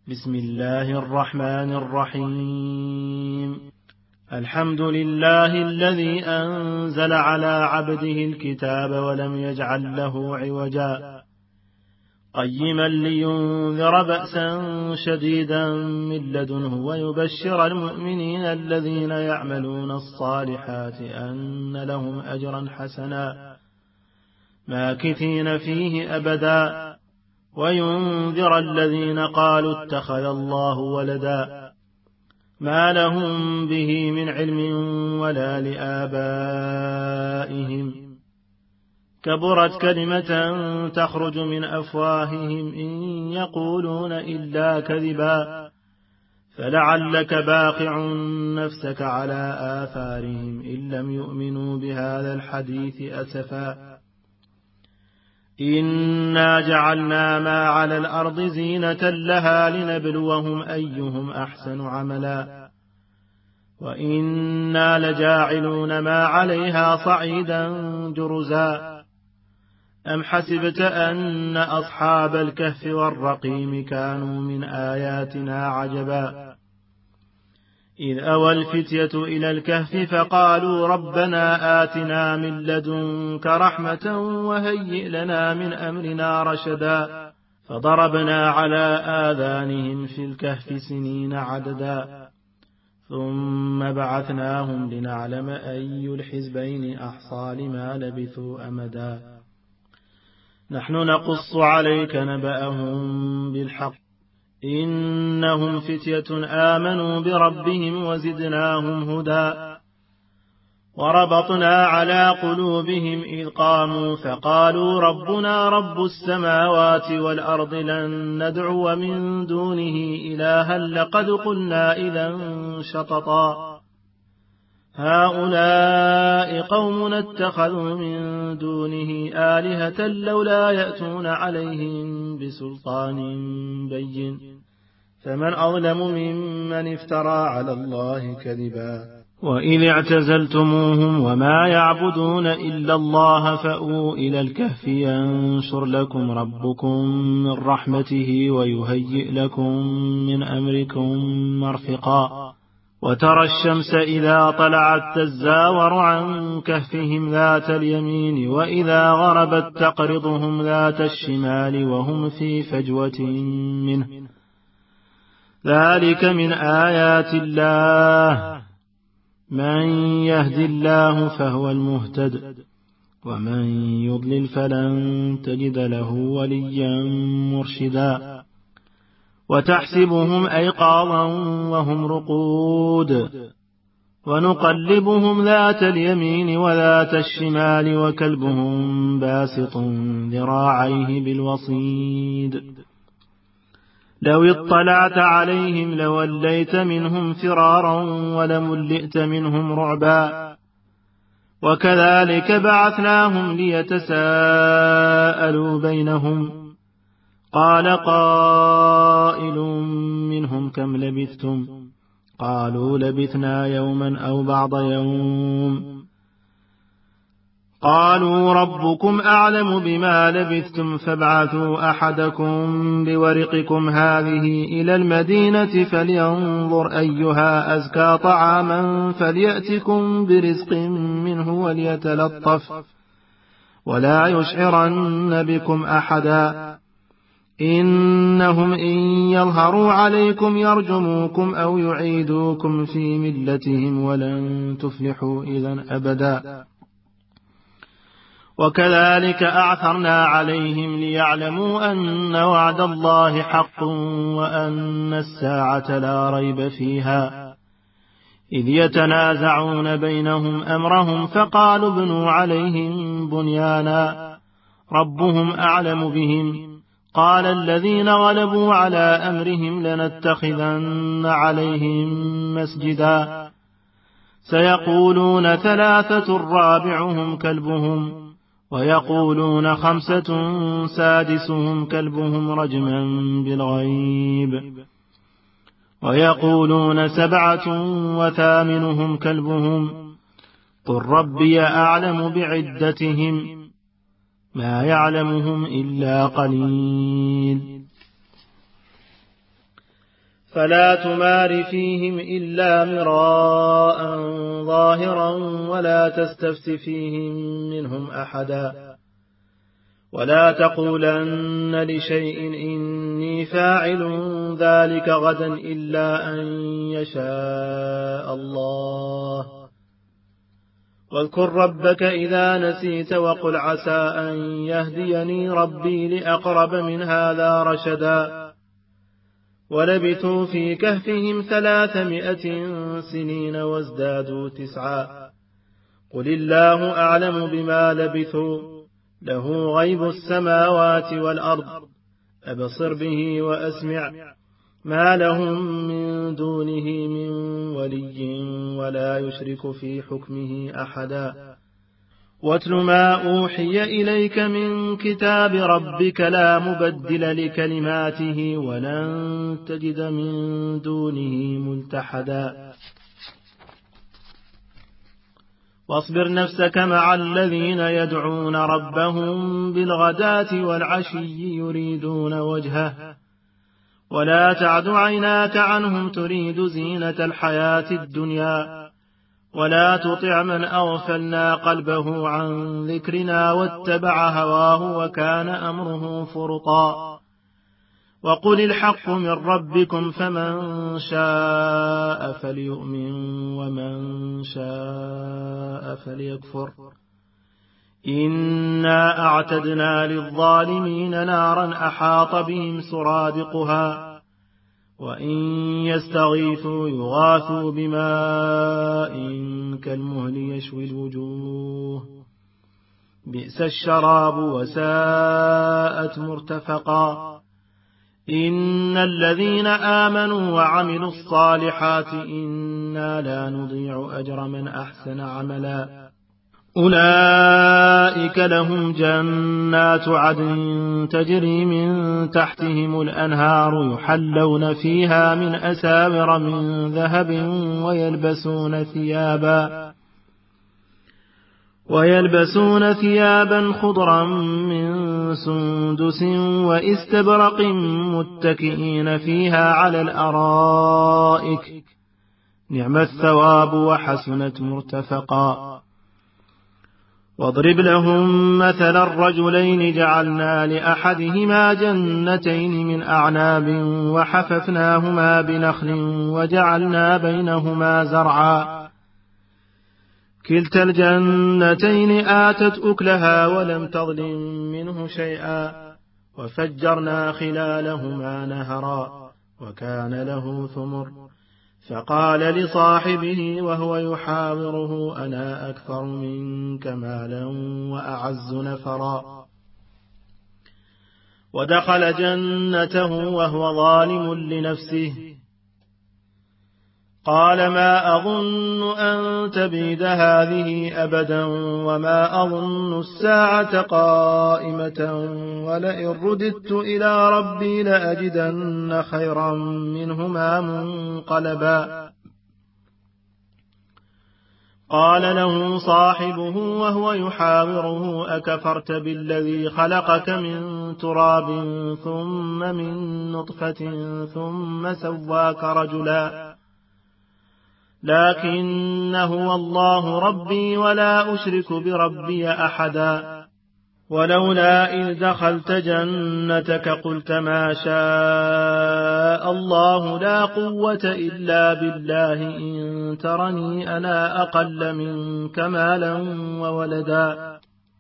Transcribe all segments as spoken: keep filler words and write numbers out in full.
بسم الله الرحمن الرحيم. الحمد لله الذي أنزل على عبده الكتاب ولم يجعل له عوجا قيما لينذر بأسا شديدا من لدنه ويبشر المؤمنين الذين يعملون الصالحات أن لهم أجرا حسنا ماكثين فيه أبدا وينذر الذين قالوا اتخذ الله ولدا ما لهم به من علم ولا لآبائهم كبرت كلمة تخرج من أفواههم إن يقولون إلا كذبا فلعلك باقع نفسك على آثارهم إن لم يؤمنوا بهذا الحديث أسفا إنا جعلنا ما على الأرض زينة لها لنبلوهم أيهم أحسن عملا وإنا لجاعلون ما عليها صعيدا جرزا أم حسبت أن أصحاب الكهف والرقيم كانوا من آياتنا عجبا إذ أوى الفتية إلى الكهف فقالوا ربنا آتنا من لدنك رحمة وهيئ لنا من أمرنا رشدا فضربنا على آذانهم في الكهف سنين عددا ثم بعثناهم لنعلم أي الحزبين أحصى لما لبثوا أمدا نحن نقص عليك نبأهم بالحق إنهم فتية آمنوا بربهم وزدناهم هدى وربطنا على قلوبهم إذ قاموا فقالوا ربنا رب السماوات والأرض لن ندعو من دونه إلها لقد قلنا إذا شططا هؤلاء قوم اتخذوا من دونه آلهة لولا يأتون عليهم بسلطان بين فمن أظلم ممن افترى على الله كذبا وإذ اعتزلتموهم وما يعبدون إلا الله فأووا إلى الكهف ينشر لكم ربكم من رحمته ويهيئ لكم من أمركم مرفقا وترى الشمس إذا طلعت تزاور عن كهفهم ذات اليمين وإذا غربت تقرضهم ذات الشمال وهم في فجوة منه ذلك من آيات الله من يهد الله فهو المهتد ومن يضلل فلن تجد له وليا مرشدا وتحسبهم أيقاظا وهم رقود ونقلبهم ذات اليمين وذات الشمال وكلبهم باسط ذراعيه بالوصيد لو اطلعت عليهم لوليت منهم فرارا ولملئت منهم رعبا وكذلك بعثناهم ليتساءلوا بينهم قال قائل منهم كم لبثتم قالوا لبثنا يوما أو بعض يوم قالوا ربكم أعلم بما لبثتم فابعثوا أحدكم بورقكم هذه إلى المدينة فلينظر أيها أزكى طعاما فليأتكم برزق منه وليتلطف ولا يشعرن بكم أحدا إنهم إن يظهروا عليكم يرجموكم أو يعيدوكم في ملتهم ولن تفلحوا إذن أبدا وكذلك أعثرنا عليهم ليعلموا أن وعد الله حق وأن الساعة لا ريب فيها إذ يتنازعون بينهم أمرهم فقالوا ابنوا عليهم بنيانا ربهم أعلم بهم قال الذين غلبوا على أمرهم لنتخذن عليهم مسجدا سيقولون ثلاثة رابعهم كلبهم ويقولون خمسة سادسهم كلبهم رجما بالغيب ويقولون سبعة وثامنهم كلبهم قل ربي أعلم بعدتهم ما يعلمهم إلا قليل فلا تمار فيهم إلا مراء ظاهرا ولا تستفت فيهم منهم أحدا ولا تقولن لشيء إني فاعل ذلك غدا إلا أن يشاء الله واذكر ربك إذا نسيت وقل عسى أن يهديني ربي لأقرب من هذا رشدا ولبثوا في كهفهم ثلاثمائة سنين وازدادوا تسعا قل الله أعلم بما لبثوا له غيب السماوات والأرض أبصر به وأسمع ما لهم من دونه من ولي ولا يشرك في حكمه أحدا واتل ما أوحي إليك من كتاب ربك لا مبدل لكلماته ولن تجد من دونه ملتحدا واصبر نفسك مع الذين يدعون ربهم بالغداة والعشي يريدون وجهه ولا تعد عيناك عنهم تريد زينة الحياة الدنيا ولا تطع من أغفلنا قلبه عن ذكرنا واتبع هواه وكان أمره فرطا وقل الحق من ربكم فمن شاء فليؤمن ومن شاء فليكفر إنا أعتدنا للظالمين نارا أحاط بهم سرادقها وإن يستغيثوا يغاثوا بماء كالمهل يشوي الوجوه بئس الشراب وساءت مرتفقا إن الذين آمنوا وعملوا الصالحات إنا لا نضيع أجر من أحسن عملا أولئك لهم جنات عدن تجري من تحتهم الأنهار يحلون فيها من أساور من ذهب ويلبسون ثيابا ويلبسون ثيابا خضرا من سندس واستبرق متكئين فيها على الأرائك نعم الثواب وحسنت مرتفقا واضرب لهم مثل الرجلين جعلنا لأحدهما جنتين من أعناب وحففناهما بنخل وجعلنا بينهما زرعا كلتا الجنتين آتت أكلها ولم تظلم منه شيئا وفجرنا خلالهما نهرا وكان له ثمر فقال لصاحبه وهو يحاوره أنا أكثر منك مالا وأعز نفرا ودخل جنته وهو ظالم لنفسه قال ما أظن أن تبيد هذه أبدا وما أظن الساعة قائمة ولئن رددت إلى ربي لأجدن خيرا منهما منقلبا قال له صاحبه وهو يحاوره أكفرت بالذي خلقك من تراب ثم من نطفة ثم سواك رجلا لكن هو الله ربي ولا أشرك بربي أحدا ولولا إذ دخلت جنتك قلت ما شاء الله لا قوة إلا بالله إن ترني أنا أقل منك مالا وولدا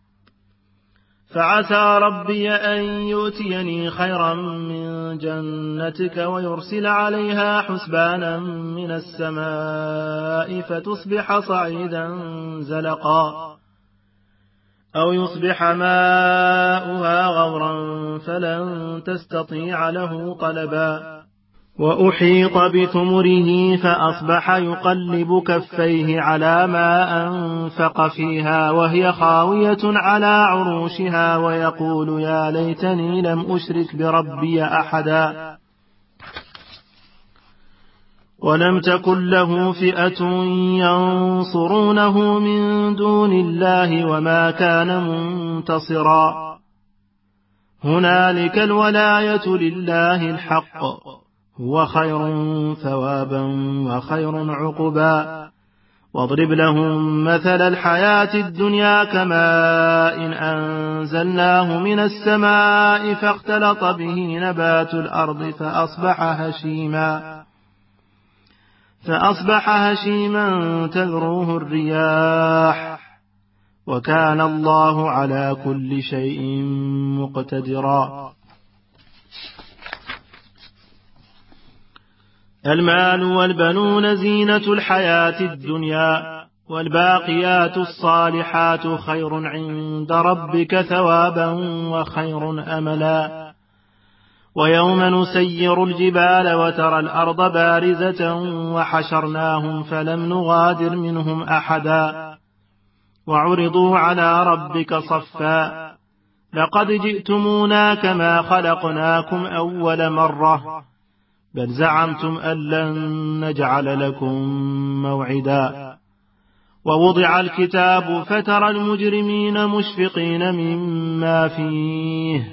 فعسى ربي أن يؤتيني خيرا من جنتك ويرسل عليها حسبانا من السماء فتصبح صعيدا زلقا أو يصبح ماؤها غورا فلن تستطيع له طلبا وأحيط بثمره فأصبح يقلب كفيه على ما أنفق فيها وهي خاوية على عروشها ويقول يا ليتني لم أشرك بربي أحدا ولم تكن له فئة ينصرونه من دون الله وما كان منتصرا هنالك الولاية لله الحق هو خير ثوابا وخير عقبا. واضرب لهم مثل الحياة الدنيا كماء إن أنزلناه من السماء فاختلط به نبات الأرض فأصبح هشيما فأصبح هشيما تذروه الرياح وكان الله على كل شيء مقتدرا. المال والبنون زينة الحياة الدنيا والباقيات الصالحات خير عند ربك ثوابا وخير أملا. ويوم نسير الجبال وترى الأرض بارزة وحشرناهم فلم نغادر منهم أحدا وعرضوا على ربك صفا لقد جئتمونا كما خلقناكم أول مرة بل زعمتم أن لن نجعل لكم موعدا. ووضع الكتاب فترى المجرمين مشفقين مما فيه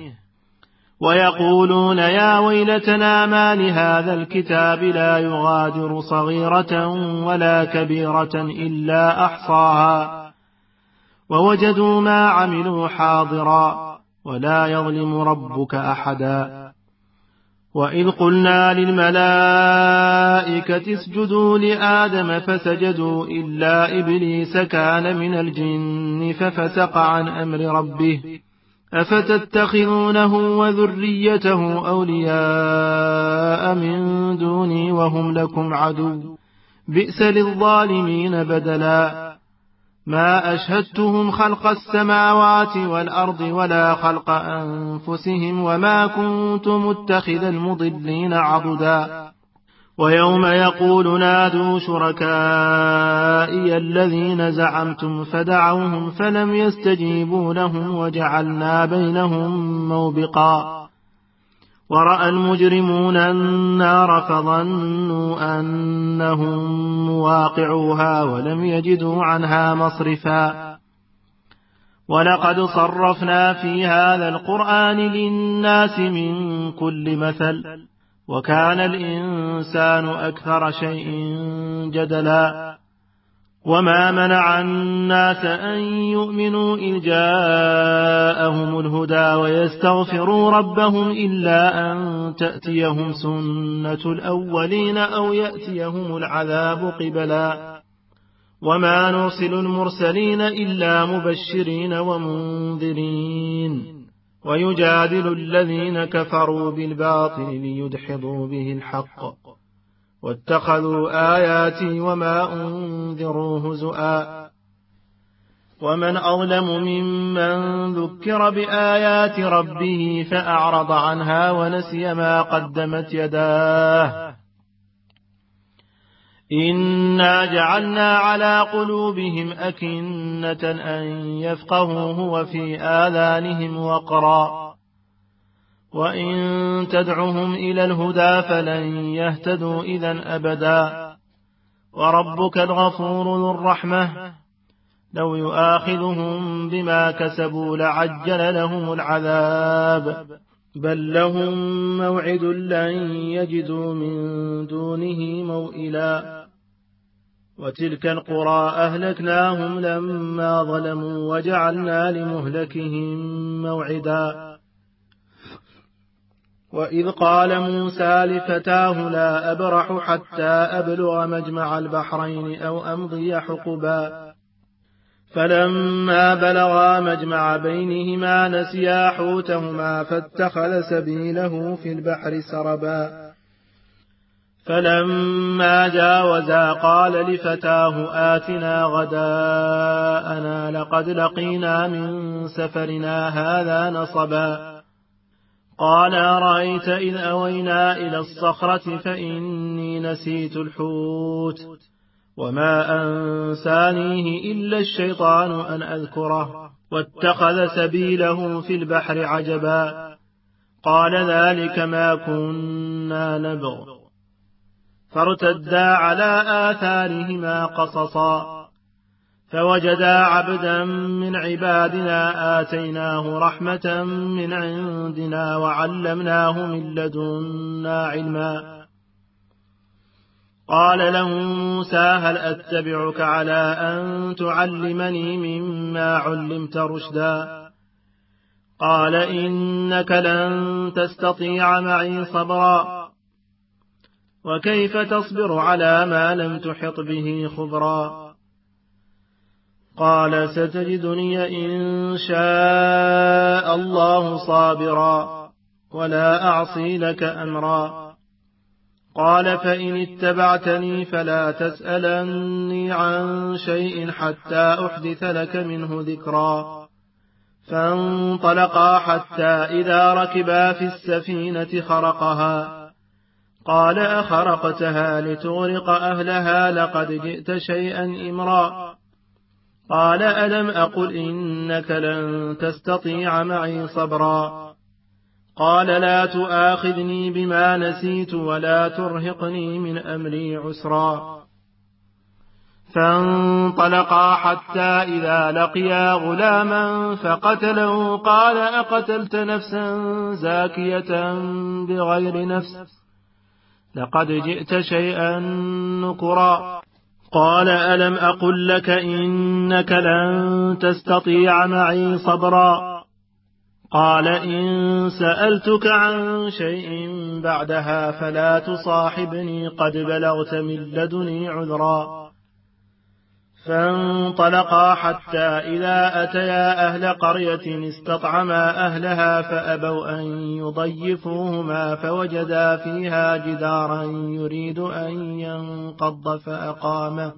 ويقولون يا ويلتنا ما لهذا الكتاب لا يغادر صغيرة ولا كبيرة إلا أحصاها ووجدوا ما عملوا حاضرا ولا يظلم ربك أحدا. وإذ قلنا للملائكة اسجدوا لآدم فسجدوا إلا إبليس كان من الجن ففسق عن أمر ربه أفتتخذونه وذريته أولياء من دوني وهم لكم عدو بئس للظالمين بدلا. ما أشهدتهم خلق السماوات والأرض ولا خلق أنفسهم وما كنت متخذ المضلين عضدا. ويوم يقول نادوا شركائي الذين زعمتم فدعوهم فلم يستجيبوا لهم وجعلنا بينهم موبقا. ورأى المجرمون النار فظنوا أنهم مواقعوها ولم يجدوا عنها مصرفا. ولقد صرفنا في هذا القرآن للناس من كل مثل وكان الإنسان أكثر شيء جدلا. وما منع الناس أن يؤمنوا إذ جاءهم الهدى ويستغفروا ربهم إلا أن تأتيهم سنة الأولين أو يأتيهم العذاب قبلا. وما نرسل المرسلين إلا مبشرين ومنذرين ويجادل الذين كفروا بالباطل ليدحضوا به الحق واتخذوا آياتي وما أنذروا هزؤا. ومن أظلم ممن ذكر بآيات ربه فأعرض عنها ونسي ما قدمت يداه إنا جعلنا على قلوبهم أكنة أن يفقهوه وفي آذانهم وقرا وإن تدعهم إلى الهدى فلن يهتدوا إذن أبدا. وربك الغفور ذو الرحمة لو يؤاخذهم بما كسبوا لعجل لهم العذاب بل لهم موعد لن يجدوا من دونه موئلا. وتلك القرى أهلكناهم لما ظلموا وجعلنا لمهلكهم موعدا. وإذ قال موسى لفتاه لا أبرح حتى أبلغ مجمع البحرين أو أمضي حقبا فلما بلغا مجمع بينهما نسيا حوتهما فاتخذ سبيله في البحر سربا. فلما جاوزا قال لفتاه آتنا غداءنا لقد لقينا من سفرنا هذا نصبا. قال أرأيت إذ أوينا إلى الصخرة فإني نسيت الحوت وما أنسانيه إلا الشيطان أن أذكره واتخذ سبيله في البحر عجبا. قال ذلك ما كنا نبغ فارتدا على آثارهما قصصا فوجدا عبدا من عبادنا آتيناه رحمة من عندنا وعلمناه من لدنا علما قال له موسى هل أتبعك على أن تعلمني مما علمت رشدا قال إنك لن تستطيع معي صبرا وكيف تصبر على ما لم تحط به خبرا قال ستجدني إن شاء الله صابرا ولا أعصي لك أمرا قال فإن اتبعتني فلا تسألني عن شيء حتى أحدث لك منه ذكرا فانطلقا حتى إذا ركبا في السفينة خرقها قال أخرقتها لتغرق أهلها لقد جئت شيئا إمرا قال ألم أقل إنك لن تستطيع معي صبرا قال لا تؤاخذني بما نسيت ولا ترهقني من أمري عسرا فانطلقا حتى إذا لقيا غلاما فقتله قال أقتلت نفسا زاكية بغير نفس لقد جئت شيئا نكرا قال ألم أقل لك إنك لن تستطيع معي صبرا قال إن سألتك عن شيء بعدها فلا تصاحبني قد بلغت من لدني عذرا فانطلقا حتى إذا أتيا أهل قرية استطعما أهلها فأبوا أن يضيفوهما فوجدا فيها جدارا يريد أن ينقض فأقامه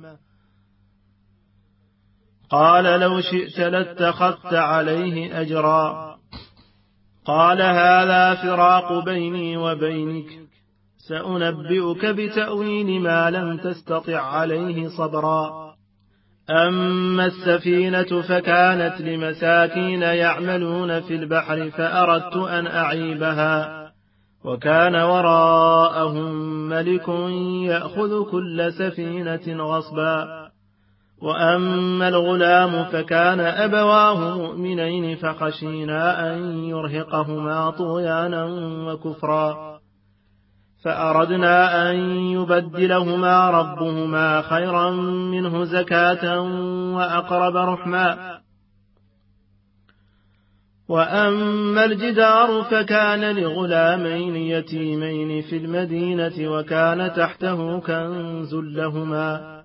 قال لو شئت لاتخذت عليه أجرا قال هذا فراق بيني وبينك سأنبئك بتأويل ما لم تستطع عليه صبرا أما السفينة فكانت لمساكين يعملون في البحر فأردت أن أعيبها وكان وراءهم ملك يأخذ كل سفينة غصبا وأما الغلام فكان أبواه مؤمنين فخشينا أن يرهقهما طغيانا وكفرا فأردنا أن يبدلهما ربهما خيرا منه زكاة وأقرب رحما وأما الجدار فكان لغلامين يتيمين في المدينة وكان تحته كنز لهما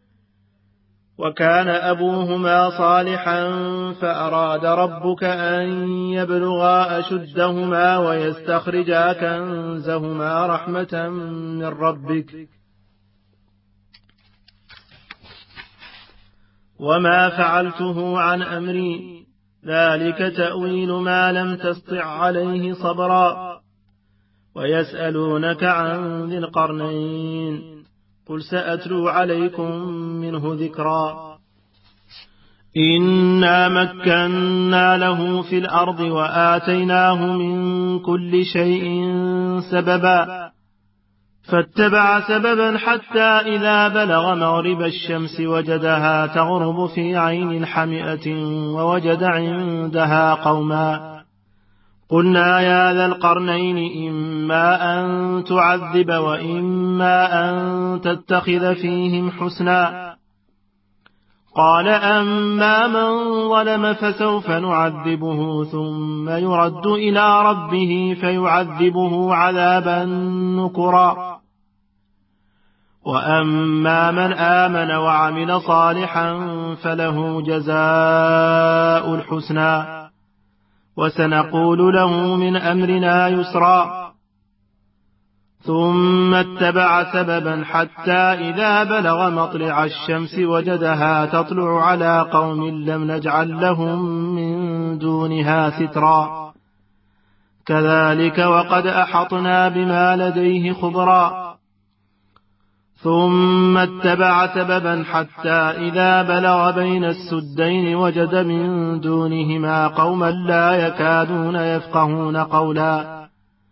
وكان أبوهما صالحا فأراد ربك أن يبلغا أشدهما ويستخرجا كنزهما رحمة من ربك وما فعلته عن أمري ذلك تأويل ما لم تسطع عليه صبرا ويسألونك عن ذي القرنين قل سأتلو عليكم منه ذكرا إنا مكنا له في الأرض وآتيناه من كل شيء سببا فاتبع سببا حتى إذا بلغ مغرب الشمس وجدها تغرب في عين حمئة ووجد عندها قوما قلنا يا ذا القرنين إما أن تعذب وإما أن تتخذ فيهم حسنا قال أما من ظلم فسوف نعذبه ثم يرد إلى ربه فيعذبه عذابا نكرا وأما من آمن وعمل صالحا فله جزاء الحسنى وسنقول له من أمرنا يسرا ثم اتبع سببا حتى إذا بلغ مطلع الشمس وجدها تطلع على قوم لم نجعل لهم من دونها سترا كذلك وقد أحطنا بما لديه خبرا ثم اتبع سببا حتى إذا بلغ بين السدين وجد من دونهما قوما لا يكادون يفقهون قولا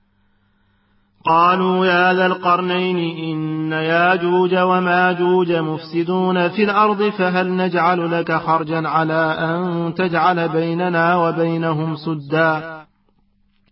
قالوا يا ذا القرنين إن ياجوج وماجوج مفسدون في الأرض فهل نجعل لك خرجا على أن تجعل بيننا وبينهم سدا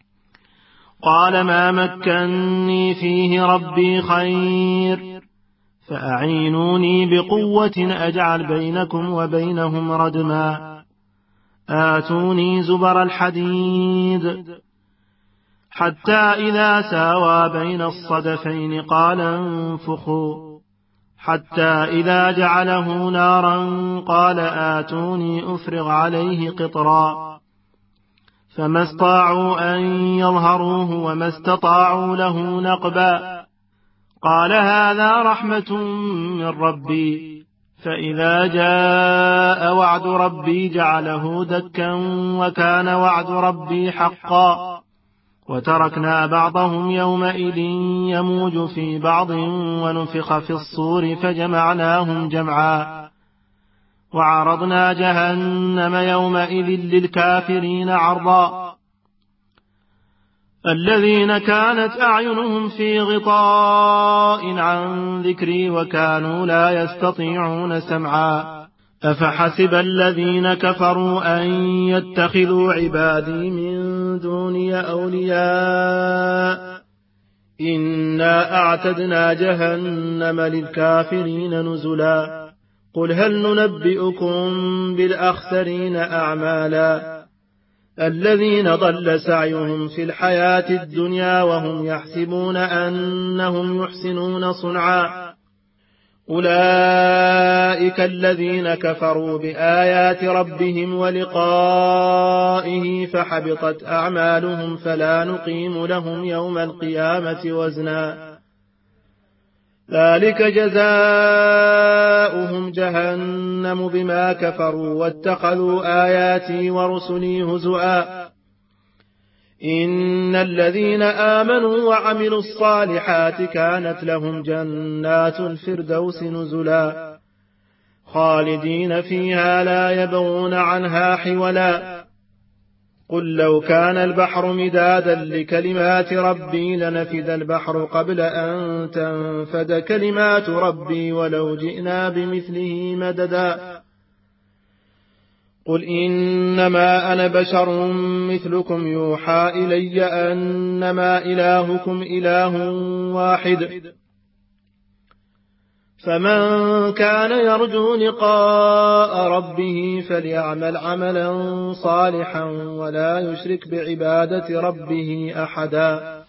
قال ما مكني فيه ربي خير فأعينوني بقوة أجعل بينكم وبينهم ردما آتوني زبر الحديد حتى إذا ساوى بين الصدفين قال انفخوا حتى إذا جعله نارا قال آتوني أفرغ عليه قطرا فما استطاعوا أن يظهروه وما استطاعوا له نقبا قال هذا رحمة من ربي فإذا جاء وعد ربي جعله دكا وكان وعد ربي حقا وتركنا بعضهم يومئذ يموج في بعض ونفخ في الصور فجمعناهم جمعا وعرضنا جهنم يومئذ للكافرين عرضا الذين كانت أعينهم في غطاء عن ذكري وكانوا لا يستطيعون سمعا أفحسب الذين كفروا أن يتخذوا عبادي من دوني أولياء إنا أعتدنا جهنم للكافرين نزلا قل هل ننبئكم بالأخسرين أعمالا الذين ضل سعيهم في الحياة الدنيا وهم يحسبون أنهم يحسنون صنعا أولئك الذين كفروا بآيات ربهم ولقائه فحبطت أعمالهم فلا نقيم لهم يوم القيامة وزنا ذلك جزاؤهم جهنم بما كفروا واتخذوا آياتي ورسلي هزؤا إن الذين آمنوا وعملوا الصالحات كانت لهم جنات الفردوس نزلا خالدين فيها لا يبغون عنها حولا قل لو كان البحر مدادا لكلمات ربي لنفد البحر قبل أن تنفد كلمات ربي ولو جئنا بمثله مددا قل إنما أنا بشر مثلكم يوحى إلي أنما إلهكم إله واحد فمن كان يرجو لقاء ربه فليعمل عملا صالحا ولا يشرك بعبادة ربه أحدا